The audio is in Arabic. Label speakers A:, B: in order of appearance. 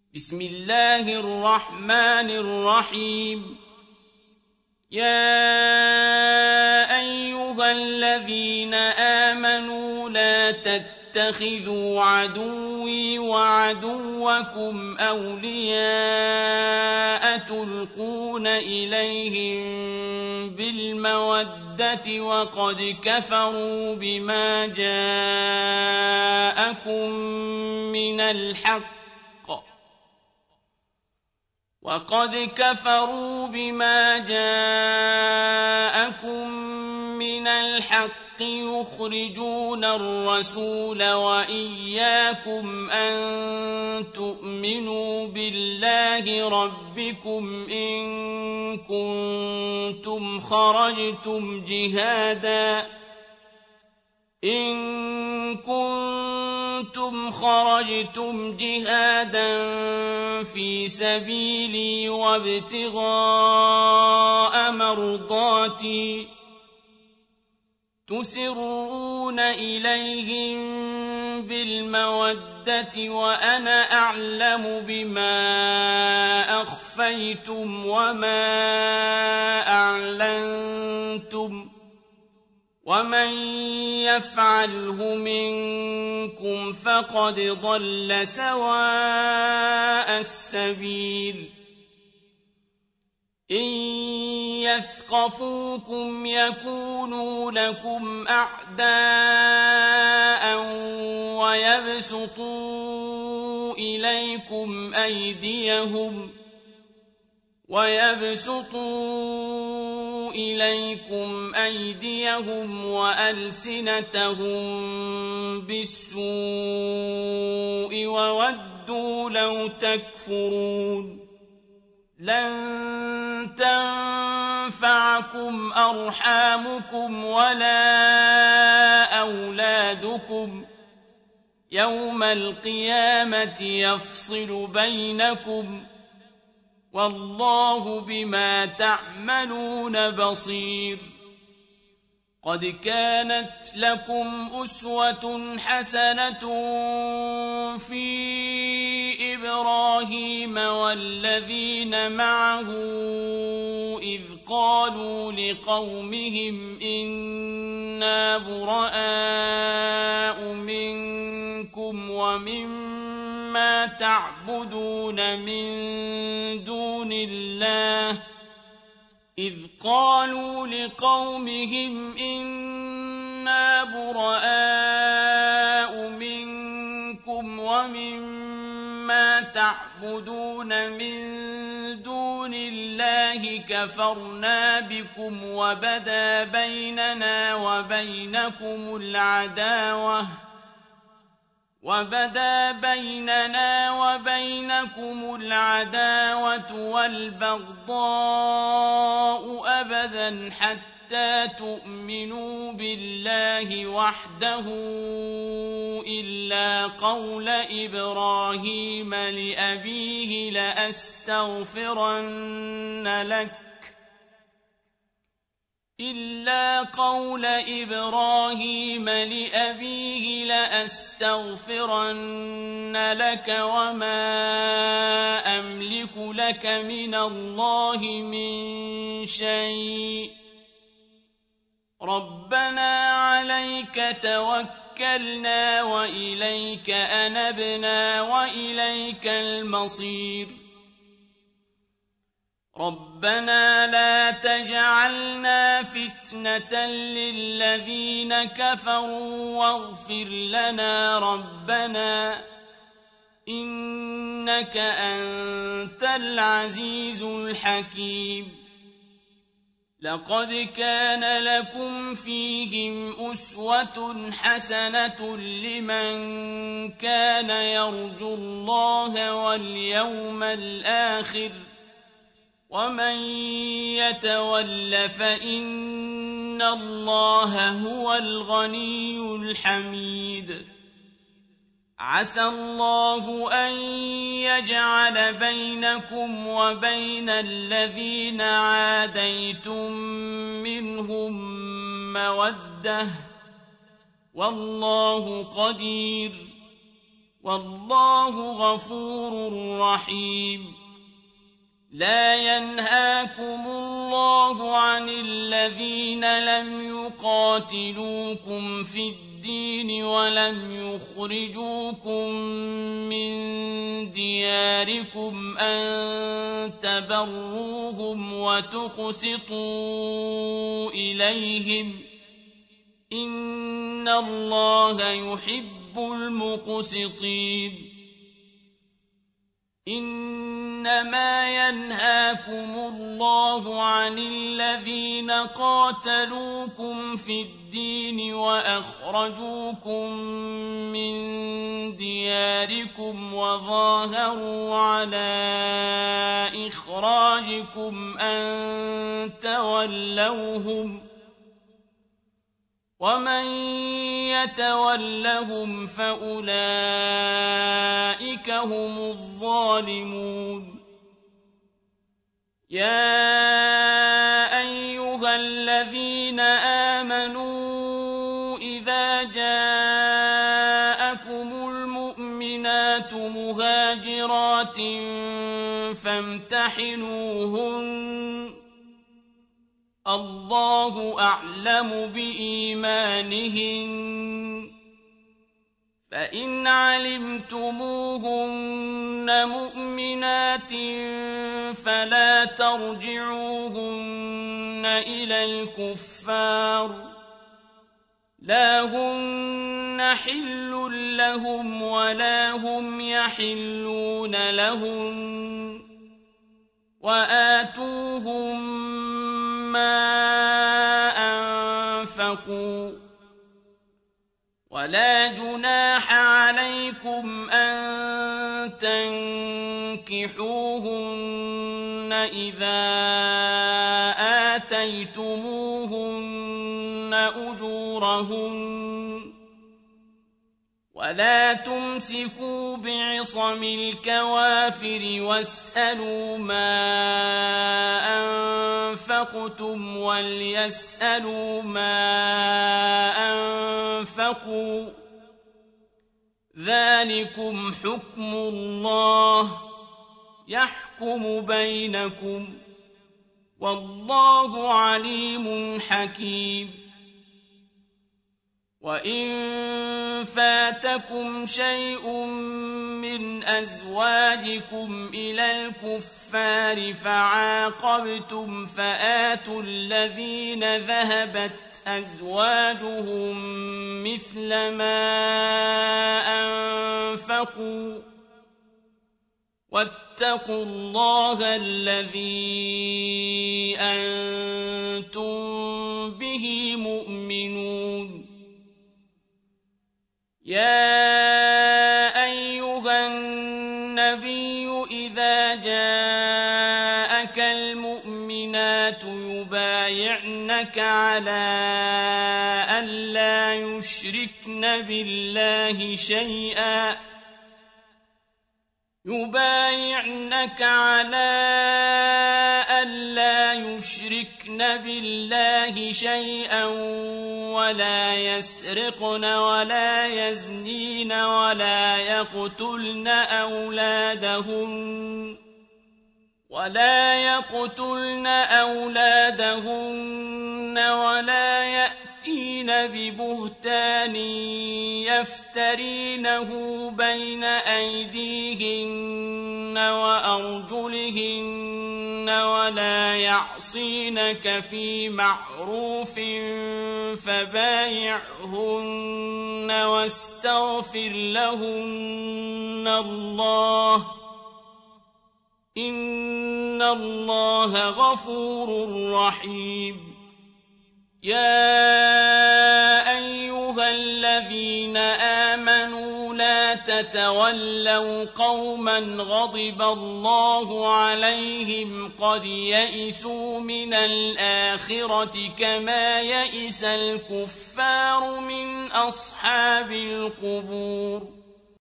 A: بسم الله الرحمن الرحيم. يا أيها الذين آمنوا لا تتخذوا عدوي وعدوكم أولياء تلقون إليهم بالمودة وقد كفروا بما جاءكم من الحق يخرجون الرسول وإياكم أن تؤمنوا بالله ربكم إن كنتم خرجتم جهادا في سبيلي وابتغاء مرضاتي تسرون إليهم بالمودة وأنا أعلم بما أخفيتم وما أعلنتم ومن يفعله منكم فقد ضل سواء السبيل. إن يثقفوكم يكونوا لكم أعداء ويبسطوا إليكم أيديهم وألسنتهم بالسوء وودوا لو تكفرون. لن تنفعكم أرحامكم ولا أولادكم يوم القيامة يفصل بينكم والله بما تعملون بصير. قد كانت لكم أسوة حسنة في إبراهيم والذين معه إذ قالوا لقومهم إنا براء منكم ومما تعبدون من دون الله كفرنا بكم وبدا بيننا وبينكم العداوة والبغضاء أبدا حتى تؤمنوا بالله وحده إلا قول إبراهيم لأبيه لأستغفرن لك وما أملك لك من الله من شيء ربنا عليك توكلنا وإليك أنبنا وإليك المصير. ربنا لا تجعلنا فتنة للذين كفروا واغفر لنا ربنا إنك أنت العزيز الحكيم. لقد كان لكم فيهم أسوة حسنة لمن كان يرجو الله واليوم الآخر ومن يتول فإن الله هو الغني الحميد. عسى الله أن يجعل بينكم وبين الذين عاديتم منهم مودة والله قدير والله غفور رحيم لا ينهاكم الله عن الذين لم يقاتلوكم في الدين ولم يخرجوكم من دياركم أن تبروهم وتقسطوا إليهم إن الله يحب المقسطين إنما ينهاكم الله عن الذين قاتلوكم في الدين وأخرجوكم من دياركم وظاهروا على إخراجكم أن تولوهم ومن يتولهم فأولئك هم الظالمون يا أيها الذين آمنوا إذا جاءكم المؤمنات مهاجرات فامتحنوهن الله أعلم بإيمانهن فإن علمتموهن مؤمنات فلا ترجعوهن إلى الكفار لا هن حل لهم ولا هم يحلون لهن وآتوهم ما أنفقوا ولا جناح عليكم أن تنكحوهن إذا آتيتموهن أجورهن ولا تمسكوا بعصم الكوافر واسألوا ما أنفقتم وليسألوا ما أنفقوا ذلكم حكم الله يحكم بينكم والله عليم حكيم وإن فاتكم شيء من أزواجكم إلى الكفار فعاقبتم فآتوا الذين ذهبت أزواجهم مثل ما أنفقوا واتقوا الله الذي أنتم به مؤمنون يا أيها النبي إذا جاءك المؤمنات يبايعنك على أن لا يشركن بالله شيئا ولا يسرقن ولا يزنين ولا يقتلن أولادهن ولا يأتين ببهتان يفترينه بين أيديهن وأرجلهن ولا يعصينك في معروف فبايعهن واستغفر لهن الله إن الله غفور رحيم يا أيها الذين آمنوا لا تتولوا قوما غضب الله عليهم قد يئسوا من الآخرة كما يئس الكفار من أصحاب القبور